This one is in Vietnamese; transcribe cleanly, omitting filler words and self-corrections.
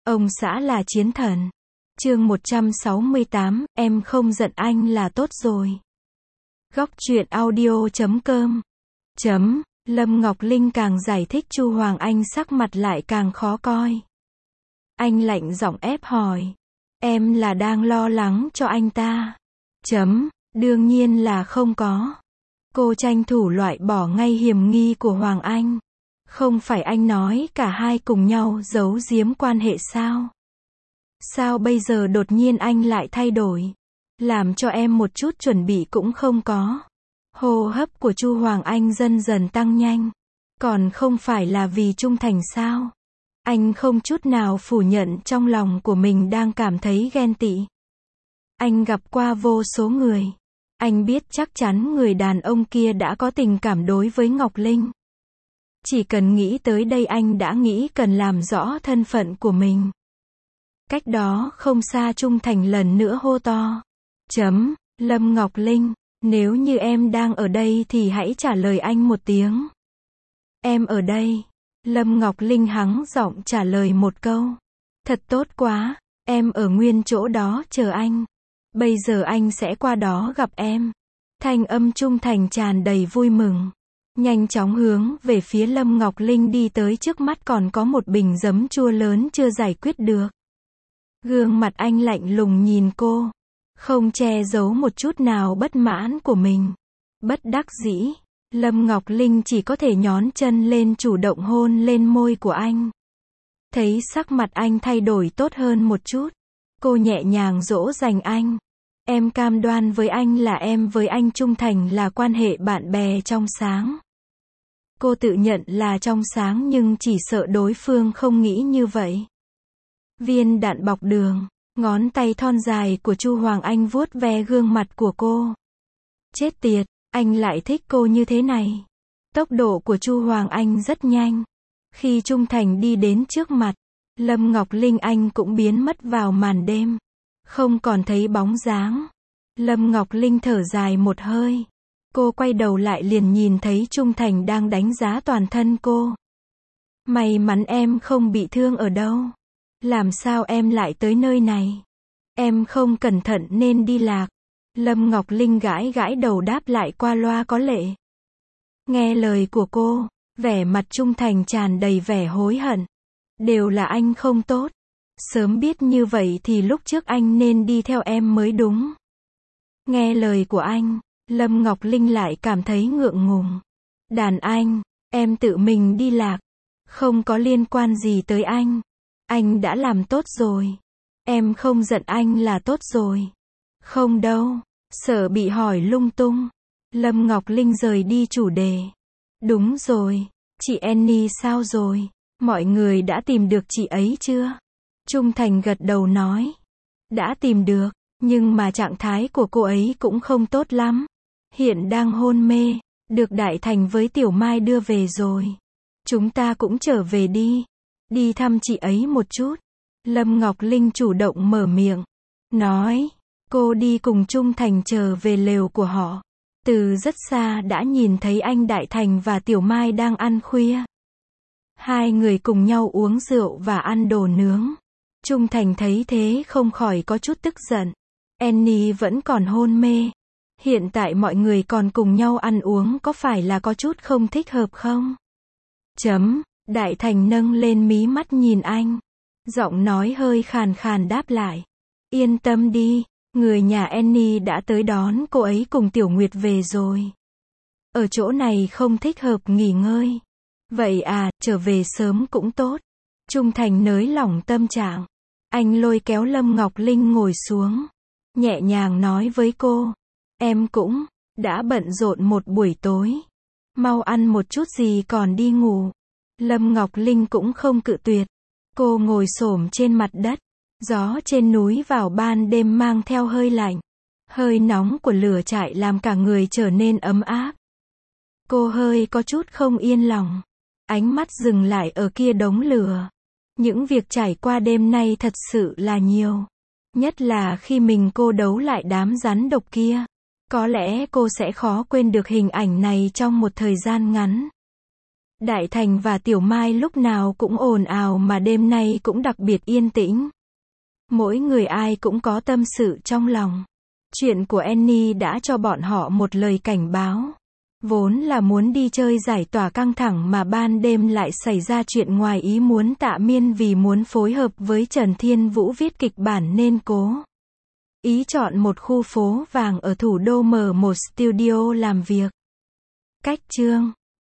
Ông xã là chiến thần. Chương 168, em không giận anh là tốt rồi. Góc truyện audio.com. Lâm Ngọc Linh càng giải thích Chu Hoàng Anh sắc mặt lại càng khó coi. Anh lạnh giọng ép hỏi. Em là đang lo lắng cho anh ta. Đương nhiên là không có. Cô tranh thủ loại bỏ ngay hiểm nghi của Hoàng Anh. Không phải anh nói cả hai cùng nhau giấu giếm quan hệ sao? Sao bây giờ đột nhiên anh lại thay đổi? Làm cho em một chút chuẩn bị cũng không có. Hô hấp của Chu Hoàng Anh dần dần tăng nhanh. Còn không phải là vì trung thành sao? Anh không chút nào phủ nhận trong lòng của mình đang cảm thấy ghen tị. Anh gặp qua vô số người. Anh biết chắc chắn người đàn ông kia đã có tình cảm đối với Ngọc Linh. Chỉ cần nghĩ tới đây anh đã nghĩ cần làm rõ thân phận của mình. Cách đó không xa Trung Thành lần nữa hô to. Lâm Ngọc Linh, nếu như em đang ở đây thì hãy trả lời anh một tiếng. Em ở đây. Lâm Ngọc Linh hắng giọng trả lời một câu. Thật tốt quá, em ở nguyên chỗ đó chờ anh. Bây giờ anh sẽ qua đó gặp em. Thanh âm Trung Thành tràn đầy vui mừng. Nhanh chóng hướng về phía Lâm Ngọc Linh đi tới trước mắt còn có một bình giấm chua lớn chưa giải quyết được. Gương mặt anh lạnh lùng nhìn cô. Không che giấu một chút nào bất mãn của mình. Bất đắc dĩ, Lâm Ngọc Linh chỉ có thể nhón chân lên chủ động hôn lên môi của anh. Thấy sắc mặt anh thay đổi tốt hơn một chút. Cô nhẹ nhàng dỗ dành anh. Em cam đoan với anh là em với anh trung thành là quan hệ bạn bè trong sáng. Cô tự nhận là trong sáng nhưng chỉ sợ đối phương không nghĩ như vậy. Viên đạn bọc đường, ngón tay thon dài của Chu Hoàng Anh vuốt ve gương mặt của cô. Chết tiệt, anh lại thích cô như thế này. Tốc độ của Chu Hoàng Anh rất nhanh. Khi Trung Thành đi đến trước mặt, Lâm Ngọc Linh anh cũng biến mất vào màn đêm. Không còn thấy bóng dáng. Lâm Ngọc Linh thở dài một hơi. Cô quay đầu lại liền nhìn thấy Trung Thành đang đánh giá toàn thân cô. May mắn em không bị thương ở đâu. Làm sao em lại tới nơi này? Em không cẩn thận nên đi lạc. Lâm Ngọc Linh gãi gãi đầu đáp lại qua loa có lệ. Nghe lời của cô, vẻ mặt Trung Thành tràn đầy vẻ hối hận. Đều là anh không tốt. Sớm biết như vậy thì lúc trước anh nên đi theo em mới đúng. Nghe lời của anh, Lâm Ngọc Linh lại cảm thấy ngượng ngùng. Đàn anh, em tự mình đi lạc. Không có liên quan gì tới anh. Anh đã làm tốt rồi. Em không giận anh là tốt rồi. Không đâu, sợ bị hỏi lung tung. Lâm Ngọc Linh rời đi chủ đề. Đúng rồi, chị Annie sao rồi? Mọi người đã tìm được chị ấy chưa? Trung Thành gật đầu nói. Đã tìm được, nhưng mà trạng thái của cô ấy cũng không tốt lắm. Hiện đang hôn mê, được Đại Thành với Tiểu Mai đưa về rồi. Chúng ta cũng trở về đi. Đi thăm chị ấy một chút. Lâm Ngọc Linh chủ động mở miệng. Nói, cô đi cùng Trung Thành trở về lều của họ. Từ rất xa đã nhìn thấy anh Đại Thành và Tiểu Mai đang ăn khuya. Hai người cùng nhau uống rượu và ăn đồ nướng. Trung Thành thấy thế không khỏi có chút tức giận. Annie vẫn còn hôn mê. Hiện tại mọi người còn cùng nhau ăn uống có phải là có chút không thích hợp không? Đại Thành nâng lên mí mắt nhìn anh. Giọng nói hơi khàn khàn đáp lại. Yên tâm đi, người nhà Annie đã tới đón cô ấy cùng Tiểu Nguyệt về rồi. Ở chỗ này không thích hợp nghỉ ngơi. Vậy à, trở về sớm cũng tốt. Trung Thành nới lỏng tâm trạng. Anh lôi kéo Lâm Ngọc Linh ngồi xuống. Nhẹ nhàng nói với cô. Em cũng đã bận rộn một buổi tối. Mau ăn một chút gì còn đi ngủ. Lâm Ngọc Linh cũng không cự tuyệt. Cô ngồi xổm trên mặt đất. Gió trên núi vào ban đêm mang theo hơi lạnh. Hơi nóng của lửa trại làm cả người trở nên ấm áp. Cô hơi có chút không yên lòng. Ánh mắt dừng lại ở kia đống lửa. Những việc trải qua đêm nay thật sự là nhiều. Nhất là khi mình cô đấu lại đám rắn độc kia. Có lẽ cô sẽ khó quên được hình ảnh này trong một thời gian ngắn. Đại Thành và Tiểu Mai lúc nào cũng ồn ào mà đêm nay cũng đặc biệt yên tĩnh. Mỗi người ai cũng có tâm sự trong lòng. Chuyện của Annie đã cho bọn họ một lời cảnh báo. Vốn là muốn đi chơi giải tỏa căng thẳng mà ban đêm lại xảy ra chuyện ngoài ý muốn. Tạ Miên vì muốn phối hợp với Trần Thiên Vũ viết kịch bản nên cố ý chọn một khu phố vàng ở thủ đô mở một studio làm việc. Cách chương